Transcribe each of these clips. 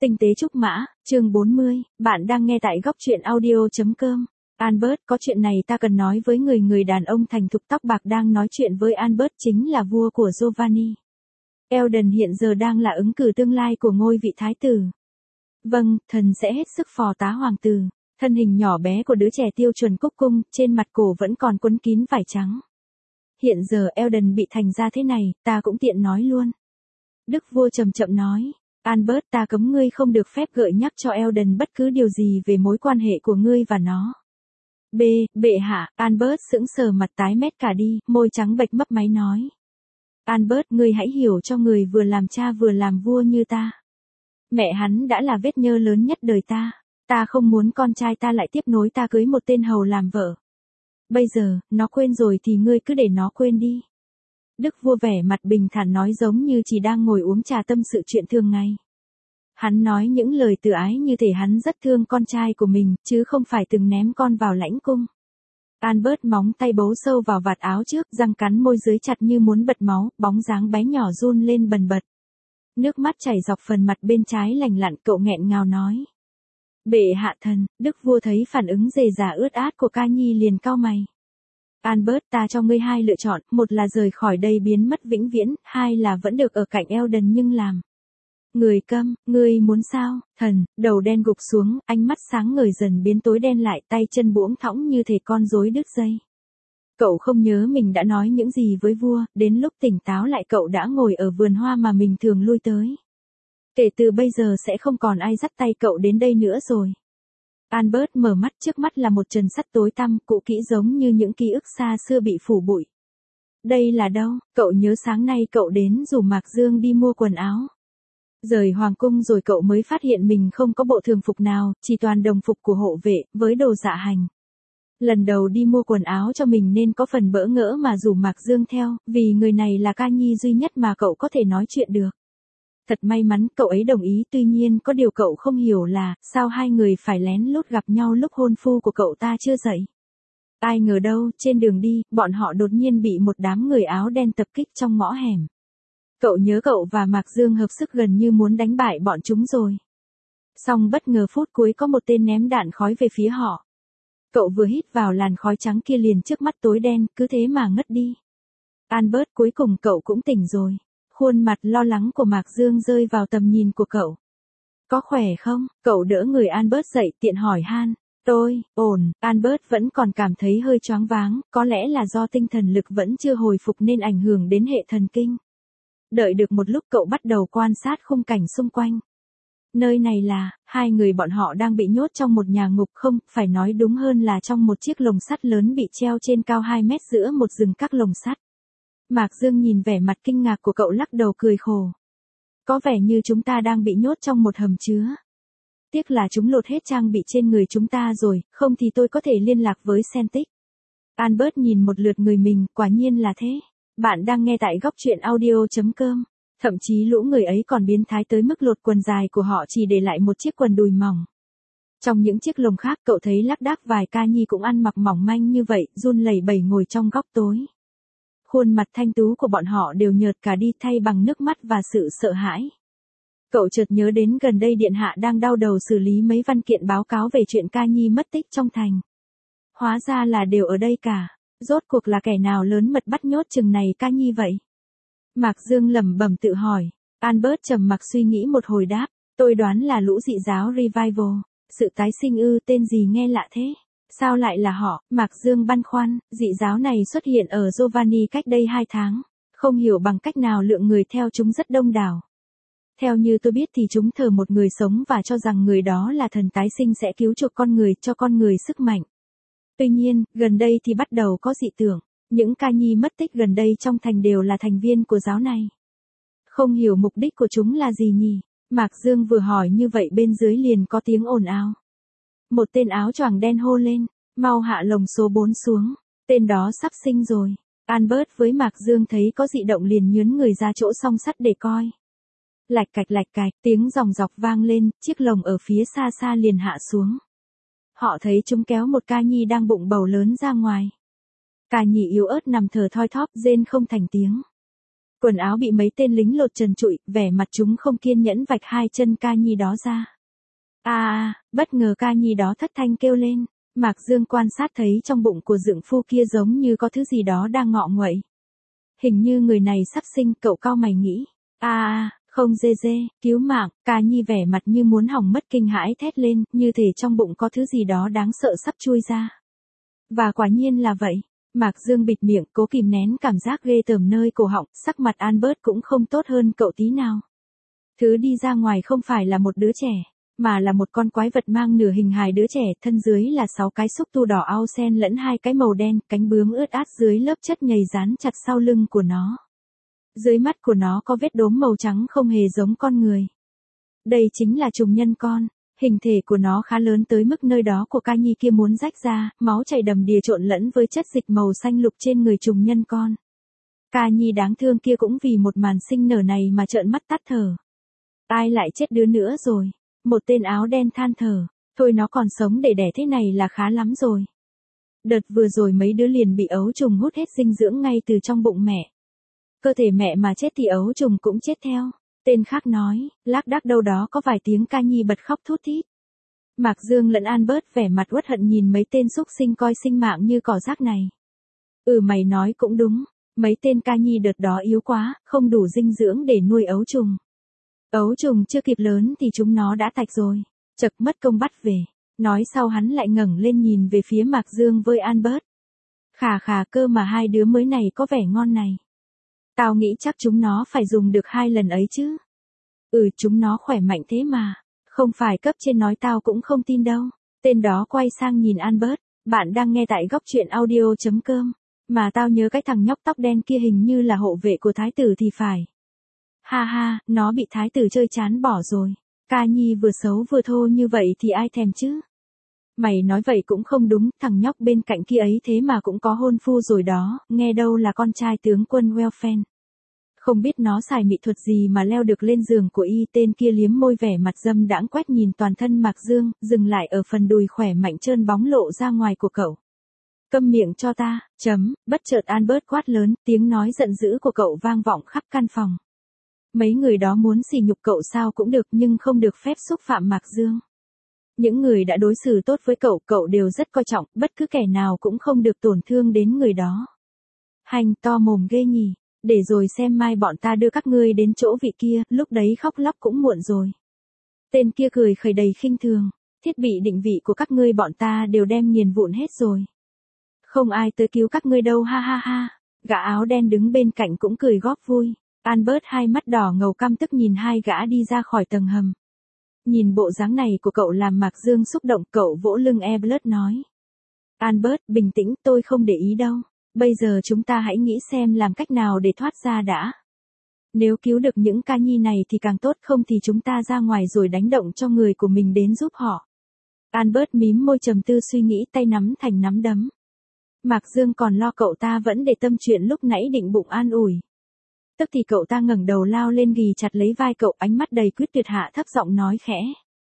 Tinh tế trúc mã, chương 40, bạn đang nghe tại góc truyện audio.com. Albert, có chuyện này ta cần nói với người đàn ông thành thục tóc bạc đang nói chuyện với Albert chính là vua của Giovanni. Eldon hiện giờ đang là ứng cử tương lai của ngôi vị thái tử. Vâng, thần sẽ hết sức phò tá hoàng tử. Thân hình nhỏ bé của đứa trẻ tiêu chuẩn cúc cung, trên mặt cổ vẫn còn quấn kín vải trắng. Hiện giờ Eldon bị thành ra thế này, ta cũng tiện nói luôn. Đức vua chậm chậm nói. Albert, ta cấm ngươi không được phép gợi nhắc cho Eldon bất cứ điều gì về mối quan hệ của ngươi và nó. Bệ hạ, Albert sững sờ mặt tái mét cả đi, môi trắng bệch mấp máy nói. Albert, ngươi hãy hiểu cho người vừa làm cha vừa làm vua như ta. Mẹ hắn đã là vết nhơ lớn nhất đời ta. Ta không muốn con trai ta lại tiếp nối ta cưới một tên hầu làm vợ. Bây giờ, nó quên rồi thì ngươi cứ để nó quên đi. Đức vua vẻ mặt bình thản nói giống như chỉ đang ngồi uống trà tâm sự chuyện thường ngày. Hắn nói những lời từ ái như thể hắn rất thương con trai của mình, chứ không phải từng ném con vào lãnh cung. Albert móng tay bấu sâu vào vạt áo trước, răng cắn môi dưới chặt như muốn bật máu, bóng dáng bé nhỏ run lên bần bật. Nước mắt chảy dọc phần mặt bên trái lành lặn, cậu nghẹn ngào nói. Bệ hạ thần, đức vua thấy phản ứng rề rả ướt át của ca nhi liền cau mày. Albert, ta cho ngươi hai lựa chọn, một là rời khỏi đây biến mất vĩnh viễn, hai là vẫn được ở cạnh Eldon nhưng làm. Người câm, ngươi muốn sao? Thần, đầu đen gục xuống, ánh mắt sáng ngời dần biến tối đen lại, tay chân buỗng thõng như thể con rối đứt dây. Cậu không nhớ mình đã nói những gì với vua, đến lúc tỉnh táo lại cậu đã ngồi ở vườn hoa mà mình thường lui tới. Kể từ bây giờ sẽ không còn ai dắt tay cậu đến đây nữa rồi. Albert mở mắt, trước mắt là một trần sắt tối tăm, cũ kỹ giống như những ký ức xa xưa bị phủ bụi. Đây là đâu? Cậu nhớ sáng nay cậu đến rủ Mạc Dương đi mua quần áo. Rời hoàng cung rồi cậu mới phát hiện mình không có bộ thường phục nào, chỉ toàn đồng phục của hộ vệ, với đồ dạ hành. Lần đầu đi mua quần áo cho mình nên có phần bỡ ngỡ mà rủ Mạc Dương theo, vì người này là ca nhi duy nhất mà cậu có thể nói chuyện được. Thật may mắn cậu ấy đồng ý, tuy nhiên có điều cậu không hiểu là, sao hai người phải lén lút gặp nhau lúc hôn phu của cậu ta chưa dậy. Ai ngờ đâu, trên đường đi, bọn họ đột nhiên bị một đám người áo đen tập kích trong ngõ hẻm. Cậu nhớ cậu và Mạc Dương hợp sức gần như muốn đánh bại bọn chúng rồi. Song bất ngờ phút cuối có một tên ném đạn khói về phía họ. Cậu vừa hít vào làn khói trắng kia liền trước mắt tối đen, cứ thế mà ngất đi. Albert, cuối cùng cậu cũng tỉnh rồi. Khuôn mặt lo lắng của Mạc Dương rơi vào tầm nhìn của cậu. Có khỏe không? Cậu đỡ người Albert dậy tiện hỏi han. Tôi, ổn. Albert vẫn còn cảm thấy hơi choáng váng, có lẽ là do tinh thần lực vẫn chưa hồi phục nên ảnh hưởng đến hệ thần kinh. Đợi được một lúc cậu bắt đầu quan sát khung cảnh xung quanh. Nơi này là, hai người bọn họ đang bị nhốt trong một nhà ngục, không, phải nói đúng hơn là trong một chiếc lồng sắt lớn bị treo trên cao 2 mét giữa một rừng các lồng sắt. Mạc Dương nhìn vẻ mặt kinh ngạc của cậu lắc đầu cười khổ. Có vẻ như chúng ta đang bị nhốt trong một hầm chứa. Tiếc là chúng lột hết trang bị trên người chúng ta rồi, không thì tôi có thể liên lạc với Sentic. Albert nhìn một lượt người mình, quả nhiên là thế. Bạn đang nghe tại góc truyện audio.com. Thậm chí lũ người ấy còn biến thái tới mức lột quần dài của họ chỉ để lại một chiếc quần đùi mỏng. Trong những chiếc lồng khác cậu thấy lác đác vài ca nhi cũng ăn mặc mỏng manh như vậy, run lẩy bẩy ngồi trong góc tối. Khuôn mặt thanh tú của bọn họ đều nhợt cả đi thay bằng nước mắt và sự sợ hãi. Cậu chợt nhớ đến gần đây điện hạ đang đau đầu xử lý mấy văn kiện báo cáo về chuyện ca nhi mất tích trong thành. Hóa ra là đều ở đây cả. Rốt cuộc là kẻ nào lớn mật bắt nhốt chừng này ca nhi vậy? Mạc Dương lẩm bẩm tự hỏi. Albert trầm mặc suy nghĩ một hồi đáp. Tôi đoán là lũ dị giáo Revival. Sự tái sinh ư, tên gì nghe lạ thế? Sao lại là họ? Mạc Dương băn khoăn. Dị giáo này xuất hiện ở Giovanni cách đây 2 tháng. Không hiểu bằng cách nào lượng người theo chúng rất đông đảo. Theo như tôi biết thì chúng thờ một người sống và cho rằng người đó là thần tái sinh sẽ cứu chuộc con người, cho con người sức mạnh. Tuy nhiên, gần đây thì bắt đầu có dị tưởng. Những ca nhi mất tích gần đây trong thành đều là thành viên của giáo này. Không hiểu mục đích của chúng là gì nhỉ? Mạc Dương vừa hỏi như vậy bên dưới liền có tiếng ồn ào. Một tên áo choàng đen hô lên, mau hạ lồng số 4 xuống, tên đó sắp sinh rồi. Albert với Mạc Dương thấy có dị động liền nhướn người ra chỗ song sắt để coi. Lạch cạch, tiếng ròng rọc vang lên, chiếc lồng ở phía xa xa liền hạ xuống. Họ thấy chúng kéo một ca nhi đang bụng bầu lớn ra ngoài. Ca nhi yếu ớt nằm thở thoi thóp, rên không thành tiếng. Quần áo bị mấy tên lính lột trần trụi, vẻ mặt chúng không kiên nhẫn vạch hai chân ca nhi đó ra. Bất ngờ ca nhi đó thất thanh kêu lên. Mạc Dương quan sát thấy trong bụng của dượng phu kia giống như có thứ gì đó đang ngọ nguậy. Hình như người này sắp sinh, cậu cau mày nghĩ. Không dê, cứu mạng, ca nhi vẻ mặt như muốn hỏng mất kinh hãi thét lên, như thể trong bụng có thứ gì đó đáng sợ sắp chui ra. Và quả nhiên là vậy. Mạc Dương bịt miệng, cố kìm nén cảm giác ghê tởm nơi cổ họng, sắc mặt Albert cũng không tốt hơn cậu tí nào. Thứ đi ra ngoài không phải là một đứa trẻ, mà là một con quái vật mang nửa hình hài đứa trẻ, thân dưới là 6 cái xúc tu đỏ ao sen lẫn 2 cái màu đen, cánh bướm ướt át dưới lớp chất nhầy dán chặt sau lưng của nó. Dưới mắt của nó có vết đốm màu trắng không hề giống con người. Đây chính là trùng nhân con. Hình thể của nó khá lớn tới mức nơi đó của ca nhi kia muốn rách ra, máu chảy đầm đìa trộn lẫn với chất dịch màu xanh lục trên người trùng nhân con. Ca nhi đáng thương kia cũng vì một màn sinh nở này mà trợn mắt tắt thở. Ai lại chết đứa nữa rồi? Một tên áo đen than thở. Thôi nó còn sống để đẻ thế này là khá lắm rồi. Đợt vừa rồi mấy đứa liền bị ấu trùng hút hết dinh dưỡng ngay từ trong bụng mẹ. Cơ thể mẹ mà chết thì ấu trùng cũng chết theo. Tên khác nói, lác đác đâu đó có vài tiếng ca nhi bật khóc thút thít. Mạc Dương lẫn Albert vẻ mặt uất hận nhìn mấy tên xúc sinh coi sinh mạng như cỏ rác này. Mày nói cũng đúng, mấy tên ca nhi đợt đó yếu quá, không đủ dinh dưỡng để nuôi ấu trùng. Ấu trùng chưa kịp lớn thì chúng nó đã tạch rồi, chật mất công bắt về. Nói sau hắn lại ngẩng lên nhìn về phía Mạc Dương với Albert. Khà cơ mà hai đứa mới này có vẻ ngon này. Tao nghĩ chắc chúng nó phải dùng được 2 lần ấy chứ. Chúng nó khỏe mạnh thế mà. Không phải cấp trên nói tao cũng không tin đâu. Tên đó quay sang nhìn Albert. Bạn đang nghe tại góc truyện audio.com. Mà tao nhớ cái thằng nhóc tóc đen kia hình như là hộ vệ của thái tử thì phải. Ha, nó bị thái tử chơi chán bỏ rồi. Ca nhi vừa xấu vừa thô như vậy thì ai thèm chứ. Mày nói vậy cũng không đúng, thằng nhóc bên cạnh kia ấy thế mà cũng có hôn phu rồi đó, nghe đâu là con trai tướng quân Welfen. Không biết nó xài mỹ thuật gì mà leo được lên giường của y. Tên kia liếm môi vẻ mặt dâm đãng quét nhìn toàn thân Mạc Dương, dừng lại ở phần đùi khỏe mạnh trơn bóng lộ ra ngoài của cậu. Câm miệng cho ta, bất chợt Albert quát lớn, tiếng nói giận dữ của cậu vang vọng khắp căn phòng. Mấy người đó muốn sỉ nhục cậu sao cũng được nhưng không được phép xúc phạm Mạc Dương. Những người đã đối xử tốt với cậu đều rất coi trọng, bất cứ kẻ nào cũng không được tổn thương đến người đó. Hành to mồm ghê nhỉ, để rồi xem mai bọn ta đưa các ngươi đến chỗ vị kia, lúc đấy khóc lóc cũng muộn rồi. Tên kia cười khẩy đầy khinh thường, thiết bị định vị của các ngươi bọn ta đều đem nghiền vụn hết rồi. Không ai tới cứu các ngươi đâu ha. Gã áo đen đứng bên cạnh cũng cười góp vui. Albert hai mắt đỏ ngầu căm tức nhìn hai gã đi ra khỏi tầng hầm. Nhìn bộ dáng này của cậu làm Mạc Dương xúc động, cậu vỗ lưng Albert nói. Albert, bình tĩnh, tôi không để ý đâu. Bây giờ chúng ta hãy nghĩ xem làm cách nào để thoát ra đã. Nếu cứu được những ca nhi này thì càng tốt, không thì chúng ta ra ngoài rồi đánh động cho người của mình đến giúp họ. Albert mím môi trầm tư suy nghĩ, tay nắm thành nắm đấm. Mạc Dương còn lo cậu ta vẫn để tâm chuyện lúc nãy, định bụng an ủi. Tức thì cậu ta ngẩng đầu lao lên ghì chặt lấy vai cậu, ánh mắt đầy quyết tuyệt, hạ thấp giọng nói khẽ.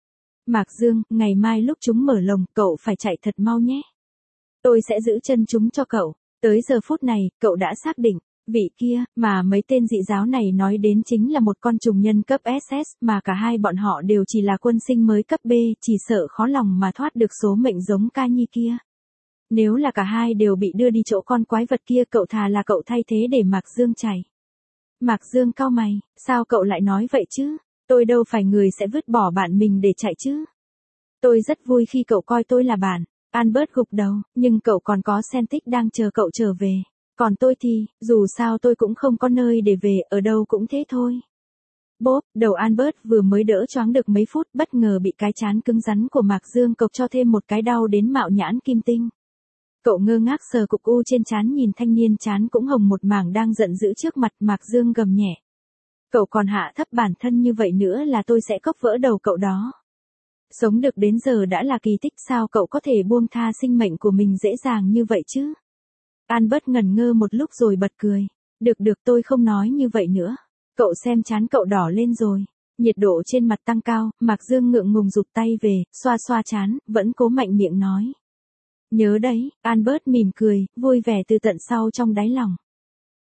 Mạc Dương, ngày mai lúc chúng mở lồng, cậu phải chạy thật mau nhé. Tôi sẽ giữ chân chúng cho cậu. Tới giờ phút này, cậu đã xác định, vị kia, mà mấy tên dị giáo này nói đến chính là một con trùng nhân cấp SS, mà cả hai bọn họ đều chỉ là quân sinh mới cấp B, chỉ sợ khó lòng mà thoát được số mệnh giống ca nhi kia. Nếu là cả hai đều bị đưa đi chỗ con quái vật kia, cậu thà là cậu thay thế để Mạc Dương chạy. Mạc Dương cau mày, sao cậu lại nói vậy chứ? Tôi đâu phải người sẽ vứt bỏ bạn mình để chạy chứ. Tôi rất vui khi cậu coi tôi là bạn. Albert gục đầu, nhưng cậu còn có Celtic đang chờ cậu trở về. Còn tôi thì, dù sao tôi cũng không có nơi để về, ở đâu cũng thế thôi. Bốp, đầu Albert vừa mới đỡ choáng được mấy phút, bất ngờ bị cái trán cứng rắn của Mạc Dương cộc cho thêm một cái đau đến mạo nhãn kim tinh. Cậu ngơ ngác sờ cục u trên trán, nhìn thanh niên trán cũng hồng một mảng đang giận dữ trước mặt. Mạc Dương gầm nhẹ. Cậu còn hạ thấp bản thân như vậy nữa là tôi sẽ cốc vỡ đầu cậu đó. Sống được đến giờ đã là kỳ tích, sao cậu có thể buông tha sinh mệnh của mình dễ dàng như vậy chứ? Albert ngẩn ngơ một lúc rồi bật cười. Được tôi không nói như vậy nữa. Cậu xem trán cậu đỏ lên rồi. Nhiệt độ trên mặt tăng cao, Mạc Dương ngượng ngùng rụt tay về, xoa xoa trán, vẫn cố mạnh miệng nói. Nhớ đấy, Albert mỉm cười, vui vẻ từ tận sau trong đáy lòng.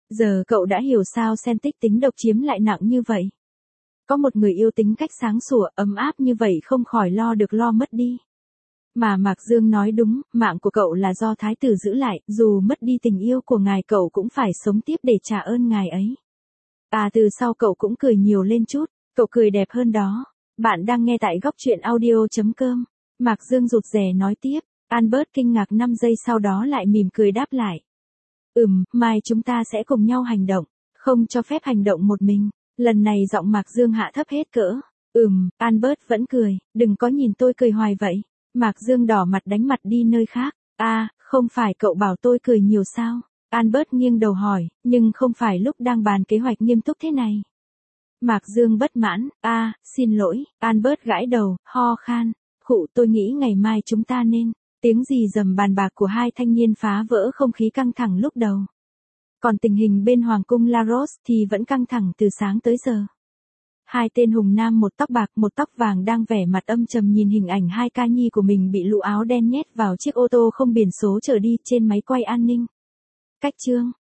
Giờ cậu đã hiểu sao Celtic tính độc chiếm lại nặng như vậy. Có một người yêu tính cách sáng sủa, ấm áp như vậy không khỏi lo được lo mất đi. Mà Mạc Dương nói đúng, mạng của cậu là do thái tử giữ lại, dù mất đi tình yêu của ngài cậu cũng phải sống tiếp để trả ơn ngài ấy. Từ sau cậu cũng cười nhiều lên chút, cậu cười đẹp hơn đó. Bạn đang nghe tại góc truyện audio.com. Mạc Dương rụt rè nói tiếp, Albert kinh ngạc 5 giây sau đó lại mỉm cười đáp lại. Mai chúng ta sẽ cùng nhau hành động, không cho phép hành động một mình. Lần này giọng Mạc Dương hạ thấp hết cỡ. Albert vẫn cười, đừng có nhìn tôi cười hoài vậy. Mạc Dương đỏ mặt đánh mặt đi nơi khác. Không phải cậu bảo tôi cười nhiều sao? Albert nghiêng đầu hỏi, nhưng không phải lúc đang bàn kế hoạch nghiêm túc thế này. Mạc Dương bất mãn, xin lỗi, Albert gãi đầu, ho khan. Tôi nghĩ ngày mai chúng ta nên. Tiếng gì rầm bàn bạc của hai thanh niên phá vỡ không khí căng thẳng lúc đầu. Còn tình hình bên Hoàng cung La Rose thì vẫn căng thẳng từ sáng tới giờ. Hai tên hùng nam một tóc bạc một tóc vàng đang vẻ mặt âm trầm nhìn hình ảnh hai ca nhi của mình bị lũ áo đen nhét vào chiếc ô tô không biển số chở đi trên máy quay an ninh. Cách chương